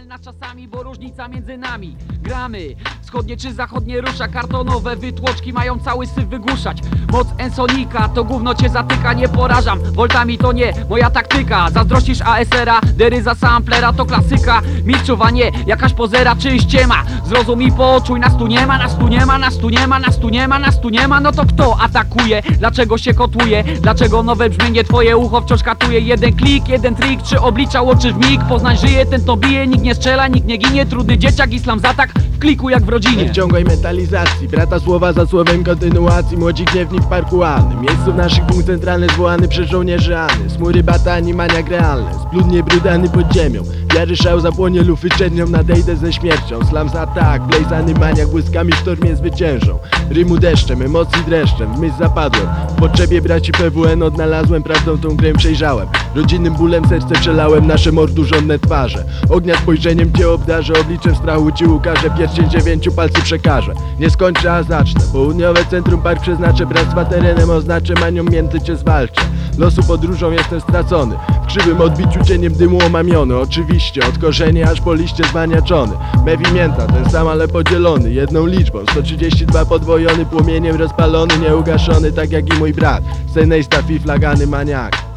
Pomyl nas czasami, bo różnica między nami. Gramy, wschodnie czy zachodnie rusza. Kartonowe wytłoczki mają cały syf wygłuszać. Moc Ensonika, to gówno cię zatyka. Nie porażam, voltami to nie moja taktyka. Zazdrościsz ASR-a, deryza samplera to klasyka. Mistrzów, a nie jakaś pozera czy ściema. Zrozum i poczuj, nas tu nie ma, nas tu nie ma, nas tu nie ma, nas tu nie ma, nas tu nie ma. No to kto atakuje? Dlaczego się kotłuje? Dlaczego nowe brzmienie twoje ucho wciąż katuje? Jeden klik, jeden trik, czy oblicza łączy w mig? Poznań żyje, ten to bije, nikt nie strzela, nikt nie ginie. Trudny dzieciak, islam zatak, w kliku jak w rodzinie. Nie wciągaj metalizacji, brata słowa za słowem kontynuacji. Młodzi gniewni w parku Anny. Miejscu w naszych punkt centralny zwołany przez żołnierzy Anny. Smury batani, maniak realny, spludnie brudany pod ziemią. Wiary szał zapłonie lufy czernią, nadejdę ze śmiercią. Slam za tak, blejzany maniak błyskami w sztormie zwyciężą. Rymu deszczem, emocji dreszczem, w myśl zapadłem. W potrzebie braci PWN odnalazłem, prawdą tą grę przejrzałem. Rodzinnym bólem serce przelałem, nasze mordużone twarze. Ognia spojrzeniem cię obdarzę, obliczem strachu ci ukażę. Pierścień 9 palcy przekażę. Nie skończę, a zacznę. Południowe centrum park przeznaczę, bractwa terenem oznaczę, manią mięty cię zwalczę. Losu podróżą jestem stracony, w krzywym odbiciu cieniem dymu omamiony. Oczywiście, od korzenia aż po liście zwaniaczony. Mewi mięta, ten sam ale podzielony jedną liczbą, 132 podwojony, płomieniem rozpalony, nieugaszony tak jak i mój brat. Senejsta fiflagany maniak.